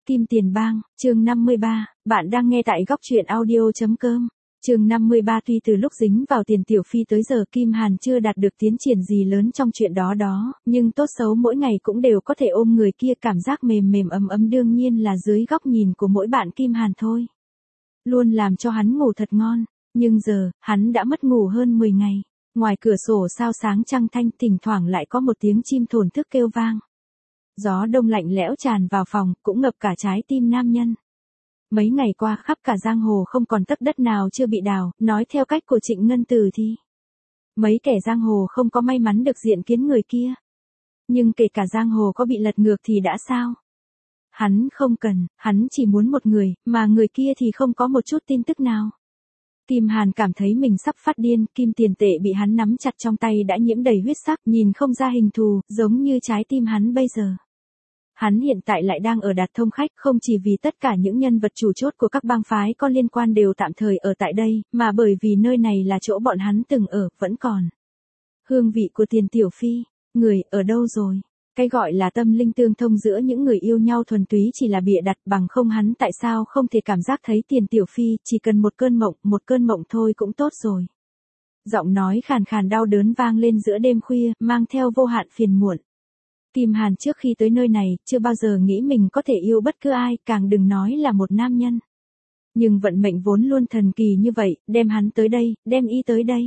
Kim Tiền Bang, chương 53, bạn đang nghe tại góc truyện audio.com. Chương 53. Tuy từ lúc dính vào Tiền Tiểu Phi tới giờ Kim Hàn chưa đạt được tiến triển gì lớn trong chuyện đó, nhưng tốt xấu mỗi ngày cũng đều có thể ôm người kia, cảm giác mềm mềm ấm ấm đương nhiên là dưới góc nhìn của mỗi bạn Kim Hàn thôi. Luôn làm cho hắn ngủ thật ngon, nhưng giờ, hắn đã mất ngủ hơn 10 ngày. Ngoài cửa sổ sao sáng trăng thanh, thỉnh thoảng lại có một tiếng chim thổn thức kêu vang. Gió đông lạnh lẽo tràn vào phòng, cũng ngập cả trái tim nam nhân. Mấy ngày qua khắp cả giang hồ không còn tấc đất nào chưa bị đào, nói theo cách của Trịnh Ngân Từ thì mấy kẻ giang hồ không có may mắn được diện kiến người kia. Nhưng kể cả giang hồ có bị lật ngược thì đã sao? Hắn không cần, hắn chỉ muốn một người, mà người kia thì không có một chút tin tức nào. Kim Hàn cảm thấy mình sắp phát điên, kim tiền tệ bị hắn nắm chặt trong tay đã nhiễm đầy huyết sắc, nhìn không ra hình thù, giống như trái tim hắn bây giờ. Hắn hiện tại lại đang ở Đạt Thông Khách, không chỉ vì tất cả những nhân vật chủ chốt của các bang phái có liên quan đều tạm thời ở tại đây, mà bởi vì nơi này là chỗ bọn hắn từng ở, vẫn còn hương vị của Tiền Tiểu Phi. Người ở đâu rồi? Cái gọi là tâm linh tương thông giữa những người yêu nhau thuần túy chỉ là bịa đặt, bằng không hắn tại sao không thể cảm giác thấy Tiền Tiểu Phi, chỉ cần một cơn mộng thôi cũng tốt rồi. Giọng nói khàn khàn đau đớn vang lên giữa đêm khuya, mang theo vô hạn phiền muộn. Kim Hàn trước khi tới nơi này, chưa bao giờ nghĩ mình có thể yêu bất cứ ai, càng đừng nói là một nam nhân. Nhưng vận mệnh vốn luôn thần kỳ như vậy, đem hắn tới đây, đem y tới đây.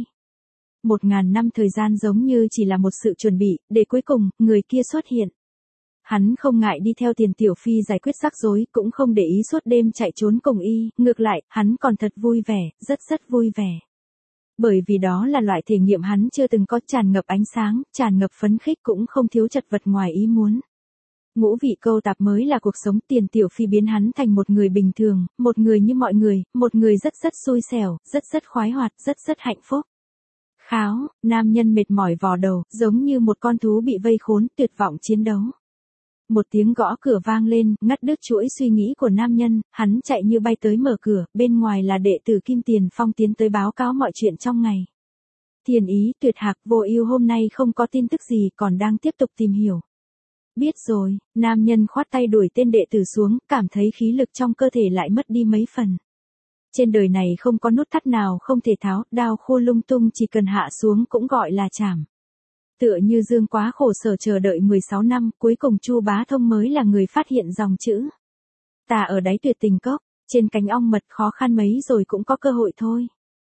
1000 năm thời gian giống như chỉ là một sự chuẩn bị, để cuối cùng, người kia xuất hiện. Hắn không ngại đi theo Tiền Tiểu Phi giải quyết rắc rối, cũng không để ý suốt đêm chạy trốn cùng y, ngược lại, hắn còn thật vui vẻ, rất vui vẻ. Bởi vì đó là loại thể nghiệm hắn chưa từng có, tràn ngập ánh sáng, tràn ngập phấn khích, cũng không thiếu chật vật ngoài ý muốn. Ngũ vị câu tạp mới là cuộc sống. Tiền Tiểu Phi biến hắn thành một người bình thường, một người như mọi người, một người rất xui xẻo, rất khoái hoạt, rất hạnh phúc. Kháo, nam nhân mệt mỏi vò đầu, giống như một con thú bị vây khốn, tuyệt vọng chiến đấu. Một tiếng gõ cửa vang lên, ngắt đứt chuỗi suy nghĩ của nam nhân, hắn chạy như bay tới mở cửa, bên ngoài là đệ tử Kim Tiền Phong tiến tới báo cáo mọi chuyện trong ngày. Thiền Ý, Tuyệt Hạc, Vô Ưu hôm nay không có tin tức gì, còn đang tiếp tục tìm hiểu. Biết rồi, nam nhân khoát tay đuổi tên đệ tử xuống, cảm thấy khí lực trong cơ thể lại mất đi mấy phần. Trên đời này không có nút thắt nào không thể tháo, đao khô lung tung chỉ cần hạ xuống cũng gọi là chảm. Tựa như Dương Quá khổ sở chờ đợi 16 năm, cuối cùng Chu Bá Thông mới là người phát hiện dòng chữ tà ở đáy Tuyệt Tình Cốc, trên cánh ong mật, khó khăn mấy rồi cũng có cơ hội thôi.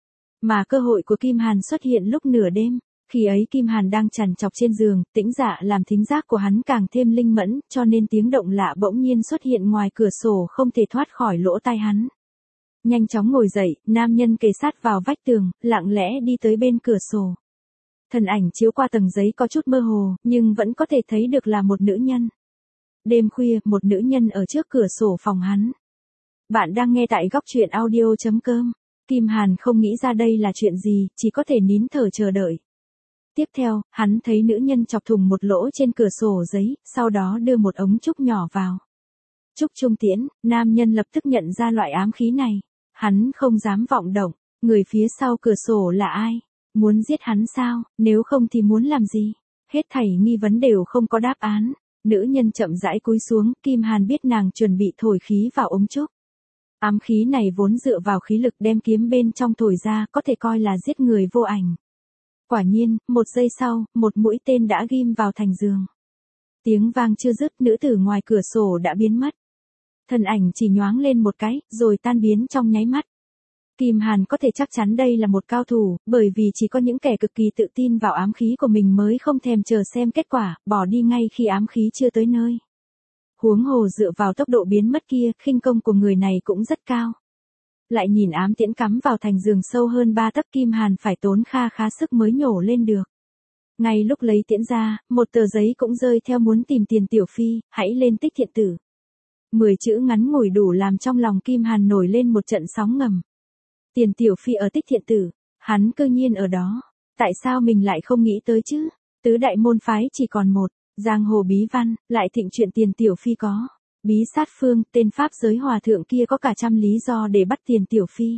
Mà cơ hội của Kim Hàn xuất hiện lúc nửa đêm, khi ấy Kim Hàn đang trằn trọc trên giường, tĩnh dạ làm thính giác của hắn càng thêm linh mẫn, cho nên tiếng động lạ bỗng nhiên xuất hiện ngoài cửa sổ không thể thoát khỏi lỗ tai hắn. Nhanh chóng ngồi dậy, nam nhân kề sát vào vách tường, lặng lẽ đi tới bên cửa sổ. Thân ảnh chiếu qua tầng giấy có chút mơ hồ, nhưng vẫn có thể thấy được là một nữ nhân. Đêm khuya, một nữ nhân ở trước cửa sổ phòng hắn. Bạn đang nghe tại góc truyện audio.com. Kim Hàn không nghĩ ra đây là chuyện gì, chỉ có thể nín thở chờ đợi. Tiếp theo, hắn thấy nữ nhân chọc thủng một lỗ trên cửa sổ giấy, sau đó đưa một ống trúc nhỏ vào. Trúc trung tiễn, nam nhân lập tức nhận ra loại ám khí này. Hắn không dám vọng động, người phía sau cửa sổ là ai? Muốn giết hắn sao, nếu không thì muốn làm gì? Hết thảy nghi vấn đều không có đáp án. Nữ nhân chậm rãi cúi xuống, Kim Hàn biết nàng chuẩn bị thổi khí vào ống trúc. Ám khí này vốn dựa vào khí lực đem kiếm bên trong thổi ra, có thể coi là giết người vô ảnh. Quả nhiên, một giây sau, một mũi tên đã ghim vào thành giường. Tiếng vang chưa dứt, nữ tử ngoài cửa sổ đã biến mất. Thân ảnh chỉ nhoáng lên một cái, rồi tan biến trong nháy mắt. Kim Hàn có thể chắc chắn đây là một cao thủ, bởi vì chỉ có những kẻ cực kỳ tự tin vào ám khí của mình mới không thèm chờ xem kết quả, bỏ đi ngay khi ám khí chưa tới nơi. Huống hồ dựa vào tốc độ biến mất kia, khinh công của người này cũng rất cao. Lại nhìn ám tiễn cắm vào thành giường sâu hơn 3 tấc, Kim Hàn phải tốn khá sức mới nhổ lên được. Ngay lúc lấy tiễn ra, một tờ giấy cũng rơi theo, muốn tìm Tiền Tiểu Phi, hãy lên Tích Thiện Tử. 10 chữ ngắn ngủi đủ làm trong lòng Kim Hàn nổi lên một trận sóng ngầm. Tiền Tiểu Phi ở Tích Thiện Tử, hắn cư nhiên ở đó. Tại sao mình lại không nghĩ tới chứ? Tứ đại môn phái chỉ còn một, giang hồ bí văn, lại thịnh chuyện Tiền Tiểu Phi có. Bí sát phương, tên pháp giới hòa thượng kia có cả trăm lý do để bắt Tiền Tiểu Phi.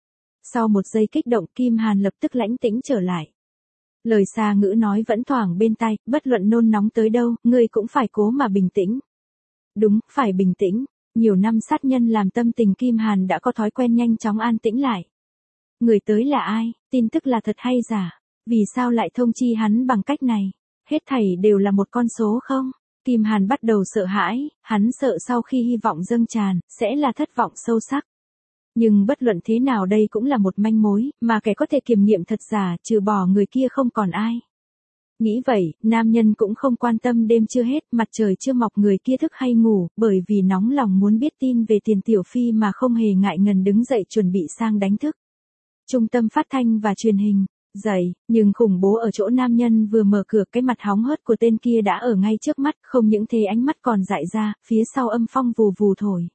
Sau một giây kích động, Kim Hàn lập tức lãnh tĩnh trở lại. Lời xa ngữ nói vẫn thoảng bên tai, bất luận nôn nóng tới đâu, ngươi cũng phải cố mà bình tĩnh. Đúng, phải bình tĩnh. Nhiều năm sát nhân làm tâm tình Kim Hàn đã có thói quen nhanh chóng an tĩnh lại. Người tới là ai, tin tức là thật hay giả, vì sao lại thông chi hắn bằng cách này, hết thảy đều là một con số không? Kim Hàn bắt đầu sợ hãi, hắn sợ sau khi hy vọng dâng tràn, sẽ là thất vọng sâu sắc. Nhưng bất luận thế nào đây cũng là một manh mối, mà kẻ có thể kiểm nghiệm thật giả, trừ bỏ người kia không còn ai. Nghĩ vậy, nam nhân cũng không quan tâm đêm chưa hết, mặt trời chưa mọc người kia thức hay ngủ, bởi vì nóng lòng muốn biết tin về Tiền Tiểu Phi mà không hề ngại ngần đứng dậy chuẩn bị sang đánh thức. Trung tâm phát thanh và truyền hình, dậy, nhưng khủng bố ở chỗ nam nhân vừa mở cửa, cái mặt hóng hớt của tên kia đã ở ngay trước mắt, không những thế ánh mắt còn dại ra, phía sau âm phong vù vù thổi.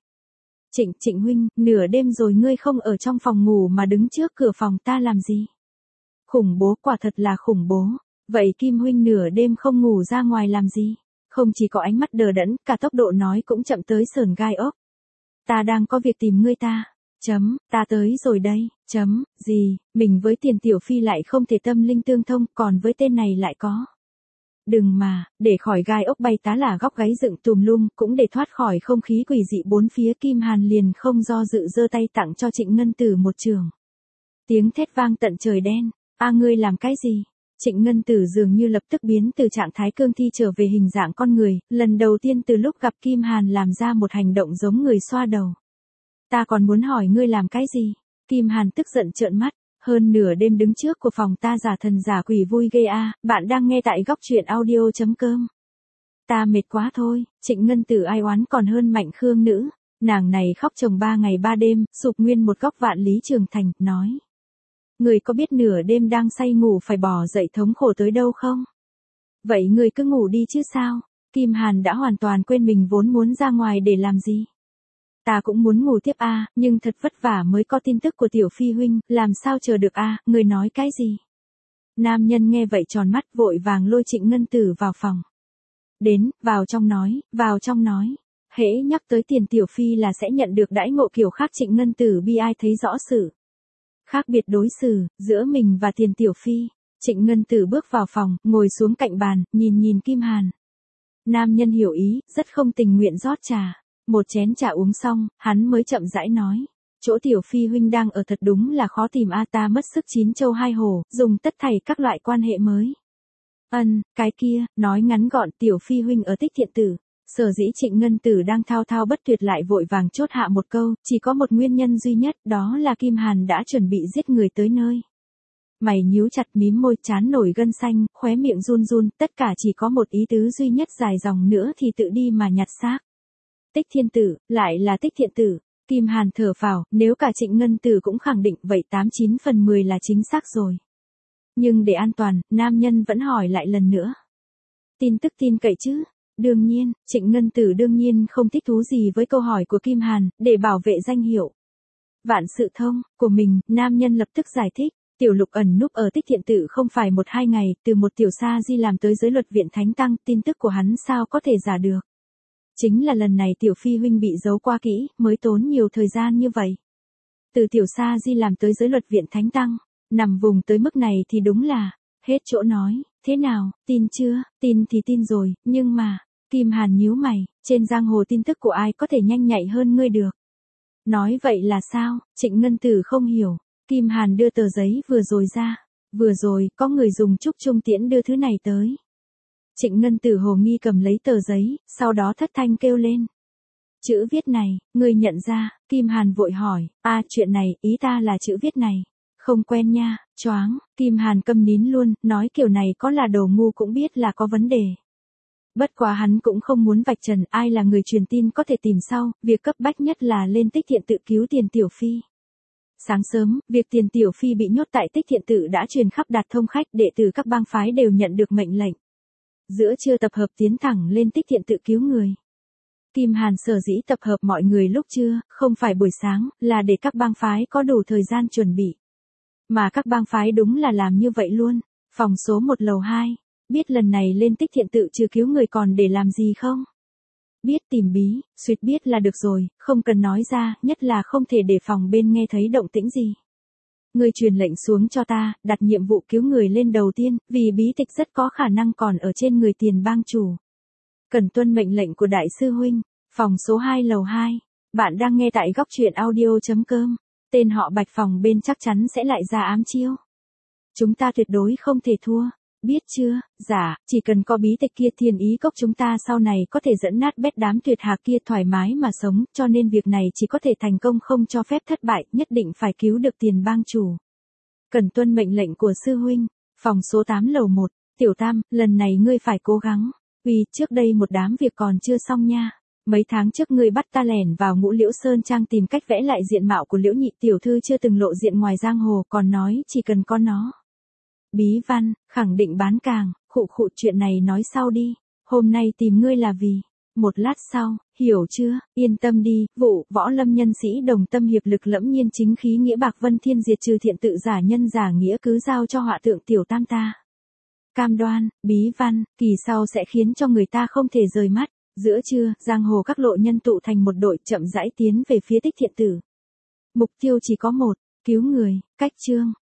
Trịnh huynh, nửa đêm rồi ngươi không ở trong phòng ngủ mà đứng trước cửa phòng ta làm gì? Khủng bố, quả thật là khủng bố. Vậy Kim huynh nửa đêm không ngủ ra ngoài làm gì? Không chỉ có ánh mắt đờ đẫn, cả tốc độ nói cũng chậm tới sởn gai ốc. Ta đang có việc tìm ngươi ta. Ta tới rồi đây. Gì, mình với Tiền Tiểu Phi lại không thể tâm linh tương thông, còn với tên này lại có. Đừng mà, để khỏi gai ốc bay tá là góc gáy dựng tùm lum, cũng để thoát khỏi không khí quỷ dị bốn phía, Kim Hàn liền không do dự giơ tay tặng cho Trịnh Ngân Tử một trường. Tiếng thét vang tận trời đen. Ngươi làm cái gì? Trịnh Ngân Tử dường như lập tức biến từ trạng thái cương thi trở về hình dạng con người, lần đầu tiên từ lúc gặp Kim Hàn làm ra một hành động giống người xoa đầu. Ta còn muốn hỏi ngươi làm cái gì? Kim Hàn tức giận trợn mắt, hơn nửa đêm đứng trước của phòng ta giả thần giả quỷ vui ghê a. Bạn đang nghe tại góc truyện audio.com. Ta mệt quá thôi. Trịnh Ngân Tử ai oán còn hơn Mạnh Khương nữ. Nàng này khóc chồng 3 ngày 3 đêm, sụp nguyên một góc Vạn Lý Trường Thành, nói. Người có biết nửa đêm đang say ngủ phải bỏ dậy thống khổ tới đâu không? Vậy người cứ ngủ đi chứ sao? Kim Hàn đã hoàn toàn quên mình vốn muốn ra ngoài để làm gì. Ta cũng muốn ngủ tiếp nhưng thật vất vả mới có tin tức của Tiểu Phi huynh, làm sao chờ được người nói cái gì? Nam nhân nghe vậy tròn mắt vội vàng lôi Trịnh Ngân Tử vào phòng. Đến, vào trong nói. Hễ nhắc tới Tiền Tiểu Phi là sẽ nhận được đãi ngộ kiểu khác. Trịnh Ngân Tử bi ai thấy rõ sự khác biệt đối xử giữa mình và Tiền Tiểu Phi. Trịnh Ngân Tử bước vào phòng, ngồi xuống cạnh bàn, nhìn Kim Hàn. Nam nhân hiểu ý, rất không tình nguyện rót trà. Một chén trà uống xong, hắn mới chậm rãi nói. Chỗ Tiểu Phi huynh đang ở thật đúng là khó tìm ta mất sức 9 châu 2 hổ, dùng tất thảy các loại quan hệ mới. Cái kia, nói ngắn gọn, Tiểu Phi huynh ở Tích Thiện Tử. Sở dĩ Trịnh Ngân Tử đang thao thao bất tuyệt lại vội vàng chốt hạ một câu, chỉ có một nguyên nhân duy nhất, đó là Kim Hàn đã chuẩn bị giết người tới nơi. Mày nhíu chặt, mím môi, trán nổi gân xanh, khóe miệng run run, tất cả chỉ có một ý tứ duy nhất, dài dòng nữa thì tự đi mà nhặt xác. Tích Thiên Tử, lại là Tích Thiện Tử. Kim Hàn thở phào, nếu cả Trịnh Ngân Tử cũng khẳng định vậy 89 phần 10 là chính xác rồi. Nhưng để an toàn, nam nhân vẫn hỏi lại lần nữa. Tin tức tin cậy chứ? Đương nhiên, Trịnh Ngân Tử đương nhiên không thích thú gì với câu hỏi của Kim Hàn, để bảo vệ danh hiệu vạn sự thông của mình, nam nhân lập tức giải thích. Tiểu Lục ẩn núp ở Tích Thiện Tử không phải 1-2 ngày, từ một tiểu sa di làm tới giới luật viện thánh tăng, tin tức của hắn sao có thể giả được. Chính là lần này Tiểu Phi huynh bị giấu qua kỹ, mới tốn nhiều thời gian như vậy. Từ tiểu sa di làm tới giới luật viện thánh tăng, nằm vùng tới mức này thì đúng là hết chỗ nói. Thế nào, tin chưa? Tin thì tin rồi, nhưng mà, Kim Hàn nhíu mày, trên giang hồ tin tức của ai có thể nhanh nhạy hơn ngươi được? Nói vậy là sao? Trịnh Ngân Tử không hiểu. Kim Hàn đưa tờ giấy vừa rồi ra. Vừa rồi, có người dùng trúc trung tiễn đưa thứ này tới. Trịnh Ngân Tử hồ nghi cầm lấy tờ giấy, sau đó thất thanh kêu lên. Chữ viết này, ngươi nhận ra? Kim Hàn vội hỏi. Chuyện này, ý ta là chữ viết này. Không quen nha, choáng. Kim Hàn câm nín luôn, nói kiểu này có là đồ ngu cũng biết là có vấn đề. Bất quá hắn cũng không muốn vạch trần ai là người truyền tin, có thể tìm sau, việc cấp bách nhất là lên Tích Thiện Tự cứu Tiền Tiểu Phi. Sáng sớm, việc Tiền Tiểu Phi bị nhốt tại Tích Thiện Tự đã truyền khắp đạt thông khách, đệ tử các bang phái đều nhận được mệnh lệnh. Giữa trưa tập hợp tiến thẳng lên Tích Thiện Tự cứu người. Kim Hàn sở dĩ tập hợp mọi người lúc trưa, không phải buổi sáng, là để các bang phái có đủ thời gian chuẩn bị. Mà các bang phái đúng là làm như vậy luôn. Phòng số 1 lầu 2. Biết lần này lên Tích Thiện Tự trừ cứu người còn để làm gì không? Biết, tìm bí, suýt biết là được rồi, không cần nói ra, nhất là không thể để phòng bên nghe thấy động tĩnh gì. Ngươi truyền lệnh xuống cho ta, đặt nhiệm vụ cứu người lên đầu tiên, vì bí tịch rất có khả năng còn ở trên người Tiền bang chủ. Cần tuân mệnh lệnh của đại sư huynh. Phòng số 2 lầu 2. Bạn đang nghe tại góc truyện audio.com. Tên họ Bạch phòng bên chắc chắn sẽ lại ra ám chiêu. Chúng ta tuyệt đối không thể thua. Biết chưa, dạ, chỉ cần có bí tịch kia thiên ý cốc chúng ta sau này có thể dẫn nát bét đám tuyệt hà kia thoải mái mà sống, cho nên việc này chỉ có thể thành công không cho phép thất bại, nhất định phải cứu được Tiền bang chủ. Cần tuân mệnh lệnh của sư huynh. Phòng số 8 lầu 1, Tiểu Tam, lần này ngươi phải cố gắng. Vì trước đây một đám việc còn chưa xong nha. Mấy tháng trước ngươi bắt ta lẻn vào Ngũ Liễu Sơn Trang tìm cách vẽ lại diện mạo của Liễu nhị tiểu thư chưa từng lộ diện ngoài giang hồ, còn nói chỉ cần có nó. Bí văn, khẳng định bán càng, khụ chuyện này nói sau đi. Hôm nay tìm ngươi là vì. Một lát sau, hiểu chưa, yên tâm đi, vụ, võ lâm nhân sĩ đồng tâm hiệp lực lẫm nhiên chính khí nghĩa bạc vân thiên diệt trừ thiện tự giả nhân giả nghĩa cứ giao cho họa tượng Tiểu Tam ta. Cam đoan, bí văn, kỳ sau sẽ khiến cho người ta không thể rời mắt. Giữa trưa, giang hồ các lộ nhân tụ thành một đội chậm rãi tiến về phía Tích Thiện Tử. Mục tiêu chỉ có một, cứu người, cách chương,